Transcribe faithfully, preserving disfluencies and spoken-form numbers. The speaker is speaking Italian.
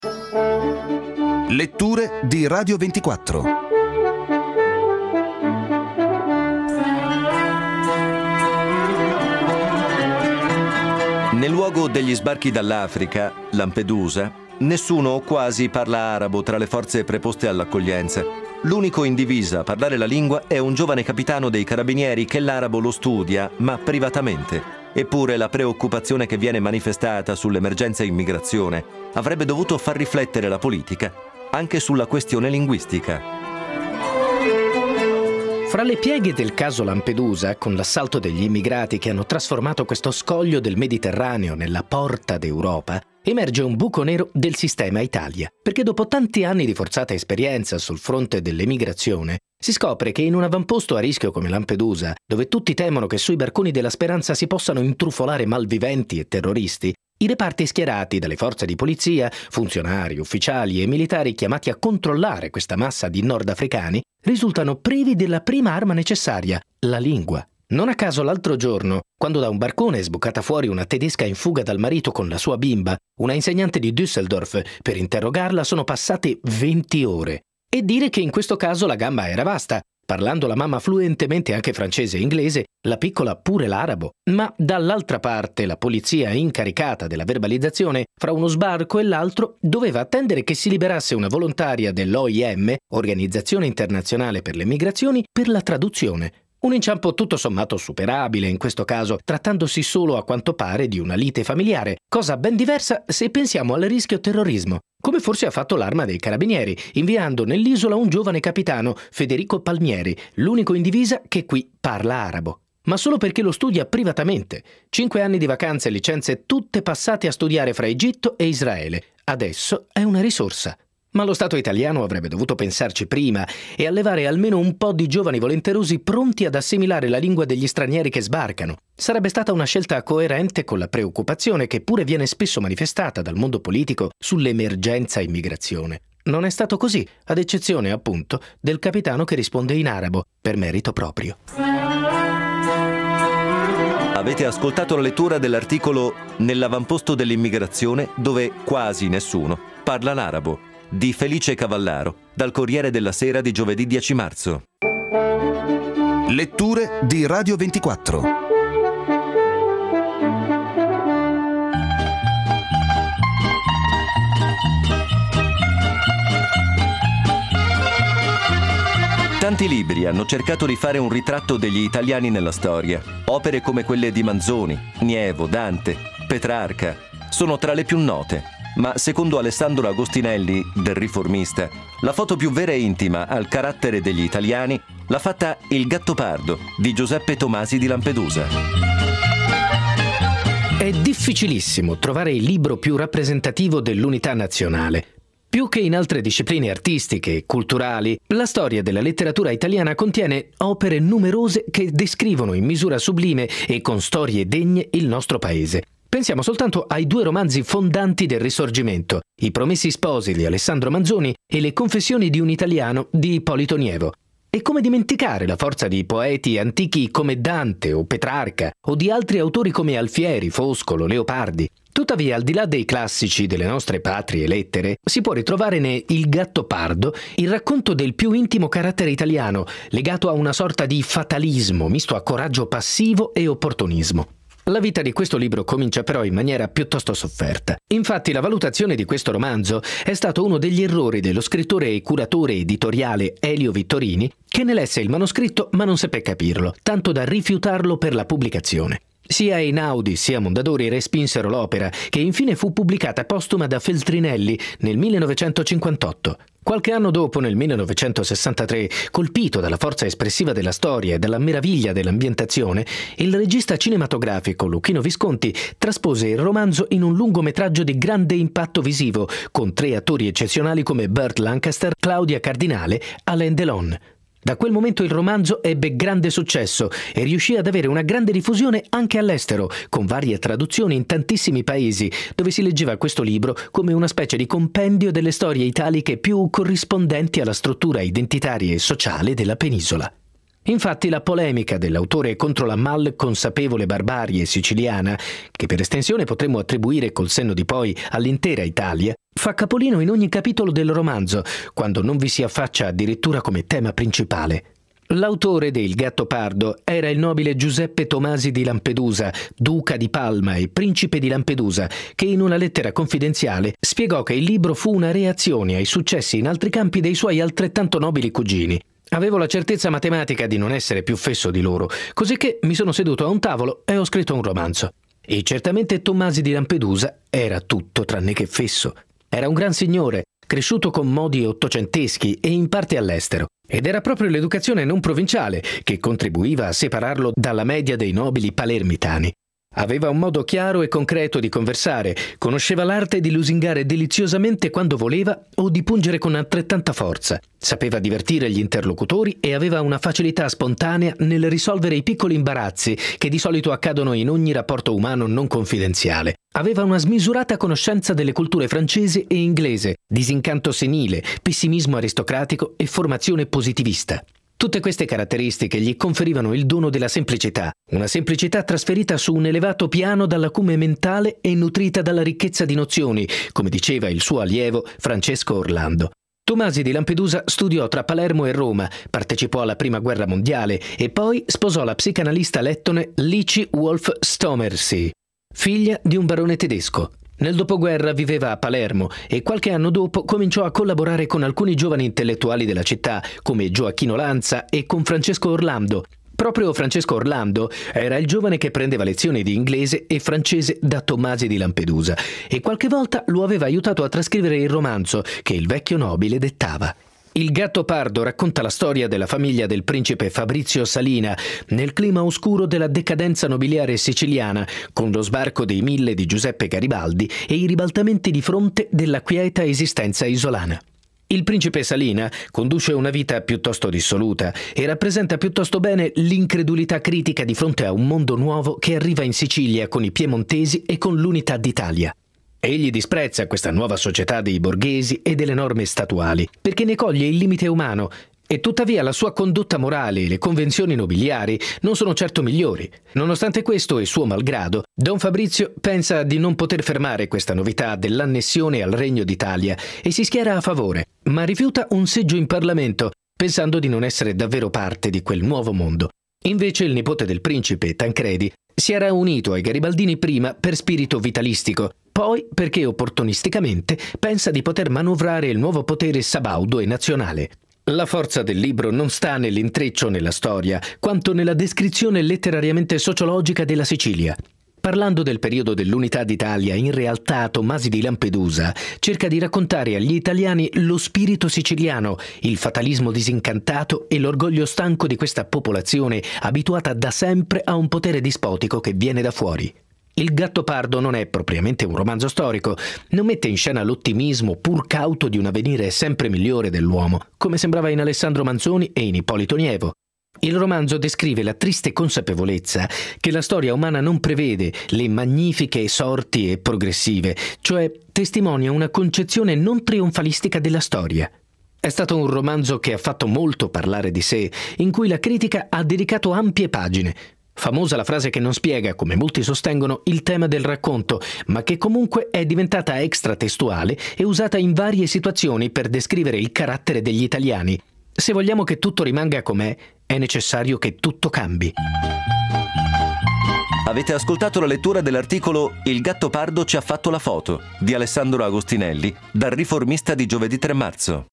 Letture di Radio ventiquattro. Nel luogo degli sbarchi dall'Africa, Lampedusa, nessuno o quasi parla arabo tra le forze preposte all'accoglienza. L'unico in divisa a parlare la lingua è un giovane capitano dei carabinieri che l'arabo lo studia, ma privatamente. Eppure la preoccupazione che viene manifestata sull'emergenza immigrazione avrebbe dovuto far riflettere la politica anche sulla questione linguistica. Fra le pieghe del caso Lampedusa, con l'assalto degli immigrati che hanno trasformato questo scoglio del Mediterraneo nella porta d'Europa, emerge un buco nero del sistema Italia, perché dopo tanti anni di forzata esperienza sul fronte dell'emigrazione, si scopre che in un avamposto a rischio come Lampedusa, dove tutti temono che sui barconi della speranza si possano intrufolare malviventi e terroristi, i reparti schierati dalle forze di polizia, funzionari, ufficiali e militari chiamati a controllare questa massa di nordafricani risultano privi della prima arma necessaria, la lingua. Non a caso l'altro giorno, quando da un barcone è sbucata fuori una tedesca in fuga dal marito con la sua bimba, una insegnante di Düsseldorf, per interrogarla sono passate venti ore. E dire che in questo caso la gamba era vasta. Parlando la mamma fluentemente anche francese e inglese, la piccola pure l'arabo. Ma dall'altra parte la polizia incaricata della verbalizzazione fra uno sbarco e l'altro doveva attendere che si liberasse una volontaria dell'O I M, Organizzazione Internazionale per le Migrazioni, per la traduzione. Un inciampo tutto sommato superabile in questo caso, trattandosi solo a quanto pare di una lite familiare, cosa ben diversa se pensiamo al rischio terrorismo, come forse ha fatto l'Arma dei Carabinieri, inviando nell'isola un giovane capitano, Federico Palmieri, l'unico in divisa che qui parla arabo. Ma solo perché lo studia privatamente. Cinque anni di vacanze e licenze tutte passate a studiare fra Egitto e Israele. Adesso è una risorsa. Ma lo Stato italiano avrebbe dovuto pensarci prima e allevare almeno un po' di giovani volenterosi pronti ad assimilare la lingua degli stranieri che sbarcano. Sarebbe stata una scelta coerente con la preoccupazione che pure viene spesso manifestata dal mondo politico sull'emergenza immigrazione. Non è stato così, ad eccezione, appunto, del capitano che risponde in arabo, per merito proprio. Avete ascoltato la lettura dell'articolo Nell'avamposto dell'immigrazione, dove quasi nessuno parla l'arabo, di Felice Cavallaro, dal Corriere della Sera di giovedì dieci marzo. Letture di Radio ventiquattro. Tanti libri hanno cercato di fare un ritratto degli italiani nella storia. Opere come quelle di Manzoni, Nievo, Dante, Petrarca sono tra le più note. Ma secondo Alessandro Agostinelli, del Riformista, la foto più vera e intima al carattere degli italiani l'ha fatta Il Gattopardo di Giuseppe Tomasi di Lampedusa. È difficilissimo trovare il libro più rappresentativo dell'unità nazionale. Più che in altre discipline artistiche e culturali, la storia della letteratura italiana contiene opere numerose che descrivono in misura sublime e con storie degne il nostro paese. Pensiamo soltanto ai due romanzi fondanti del Risorgimento, I Promessi Sposi di Alessandro Manzoni e Le Confessioni di un italiano di Ippolito Nievo. E come dimenticare la forza di poeti antichi come Dante o Petrarca, o di altri autori come Alfieri, Foscolo, Leopardi. Tuttavia, al di là dei classici delle nostre patrie lettere, si può ritrovare ne Il Gattopardo il racconto del più intimo carattere italiano, legato a una sorta di fatalismo misto a coraggio passivo e opportunismo. La vita di questo libro comincia però in maniera piuttosto sofferta. Infatti la valutazione di questo romanzo è stato uno degli errori dello scrittore e curatore editoriale Elio Vittorini, che ne lesse il manoscritto ma non seppe capirlo, tanto da rifiutarlo per la pubblicazione. Sia Einaudi sia Mondadori respinsero l'opera, che infine fu pubblicata postuma da Feltrinelli nel millenovecentocinquantotto. Qualche anno dopo, nel millenovecentosessantatré, colpito dalla forza espressiva della storia e dalla meraviglia dell'ambientazione, il regista cinematografico Luchino Visconti traspose il romanzo in un lungometraggio di grande impatto visivo, con tre attori eccezionali come Burt Lancaster, Claudia Cardinale, Alain Delon. Da quel momento il romanzo ebbe grande successo e riuscì ad avere una grande diffusione anche all'estero, con varie traduzioni in tantissimi paesi, dove si leggeva questo libro come una specie di compendio delle storie italiche più corrispondenti alla struttura identitaria e sociale della penisola. Infatti la polemica dell'autore contro la mal consapevole barbarie siciliana, che per estensione potremmo attribuire col senno di poi all'intera Italia, fa capolino in ogni capitolo del romanzo, quando non vi si affaccia addirittura come tema principale. L'autore de Il Gattopardo era il nobile Giuseppe Tomasi di Lampedusa, duca di Palma e principe di Lampedusa, che in una lettera confidenziale spiegò che il libro fu una reazione ai successi in altri campi dei suoi altrettanto nobili cugini. Avevo la certezza matematica di non essere più fesso di loro, cosicché mi sono seduto a un tavolo e ho scritto un romanzo. E certamente Tomasi di Lampedusa era tutto tranne che fesso. Era un gran signore, cresciuto con modi ottocenteschi e in parte all'estero. Ed era proprio l'educazione non provinciale che contribuiva a separarlo dalla media dei nobili palermitani. Aveva un modo chiaro e concreto di conversare, conosceva l'arte di lusingare deliziosamente quando voleva o di pungere con altrettanta forza. Sapeva divertire gli interlocutori e aveva una facilità spontanea nel risolvere i piccoli imbarazzi che di solito accadono in ogni rapporto umano non confidenziale. Aveva una smisurata conoscenza delle culture francese e inglese, disincanto senile, pessimismo aristocratico e formazione positivista. Tutte queste caratteristiche gli conferivano il dono della semplicità, una semplicità trasferita su un elevato piano dall'acume mentale e nutrita dalla ricchezza di nozioni, come diceva il suo allievo Francesco Orlando. Tomasi di Lampedusa studiò tra Palermo e Roma, partecipò alla Prima Guerra Mondiale e poi sposò la psicanalista lettone Lici Wolf Stomersee, figlia di un barone tedesco. Nel dopoguerra viveva a Palermo e qualche anno dopo cominciò a collaborare con alcuni giovani intellettuali della città, come Gioacchino Lanza e con Francesco Orlando. Proprio Francesco Orlando era il giovane che prendeva lezioni di inglese e francese da Tomasi di Lampedusa e qualche volta lo aveva aiutato a trascrivere il romanzo che il vecchio nobile dettava. Il Gattopardo racconta la storia della famiglia del principe Fabrizio Salina nel clima oscuro della decadenza nobiliare siciliana, con lo sbarco dei Mille di Giuseppe Garibaldi e i ribaltamenti di fronte della quieta esistenza isolana. Il principe Salina conduce una vita piuttosto dissoluta e rappresenta piuttosto bene l'incredulità critica di fronte a un mondo nuovo che arriva in Sicilia con i piemontesi e con l'unità d'Italia. Egli disprezza questa nuova società dei borghesi e delle norme statuali, perché ne coglie il limite umano, e tuttavia la sua condotta morale e le convenzioni nobiliari non sono certo migliori. Nonostante questo e suo malgrado, Don Fabrizio pensa di non poter fermare questa novità dell'annessione al Regno d'Italia e si schiera a favore, ma rifiuta un seggio in Parlamento, pensando di non essere davvero parte di quel nuovo mondo. Invece il nipote del principe, Tancredi, si era unito ai garibaldini prima per spirito vitalistico, poi perché opportunisticamente pensa di poter manovrare il nuovo potere sabaudo e nazionale. La forza del libro non sta nell'intreccio nella storia, quanto nella descrizione letterariamente sociologica della Sicilia. Parlando del periodo dell'Unità d'Italia, in realtà Tomasi di Lampedusa cerca di raccontare agli italiani lo spirito siciliano, il fatalismo disincantato e l'orgoglio stanco di questa popolazione abituata da sempre a un potere dispotico che viene da fuori. Il Gattopardo non è propriamente un romanzo storico, non mette in scena l'ottimismo pur cauto di un avvenire sempre migliore dell'uomo, come sembrava in Alessandro Manzoni e in Ippolito Nievo. Il romanzo descrive la triste consapevolezza che la storia umana non prevede le magnifiche sorti e progressive, cioè testimonia una concezione non trionfalistica della storia. È stato un romanzo che ha fatto molto parlare di sé, in cui la critica ha dedicato ampie pagine. Famosa la frase che non spiega, come molti sostengono, il tema del racconto, ma che comunque è diventata extratestuale e usata in varie situazioni per descrivere il carattere degli italiani. Se vogliamo che tutto rimanga com'è, è necessario che tutto cambi. Avete ascoltato la lettura dell'articolo Il Gattopardo ci ha fatto la foto di Alessandro Agostinelli dal Riformista di giovedì tre marzo.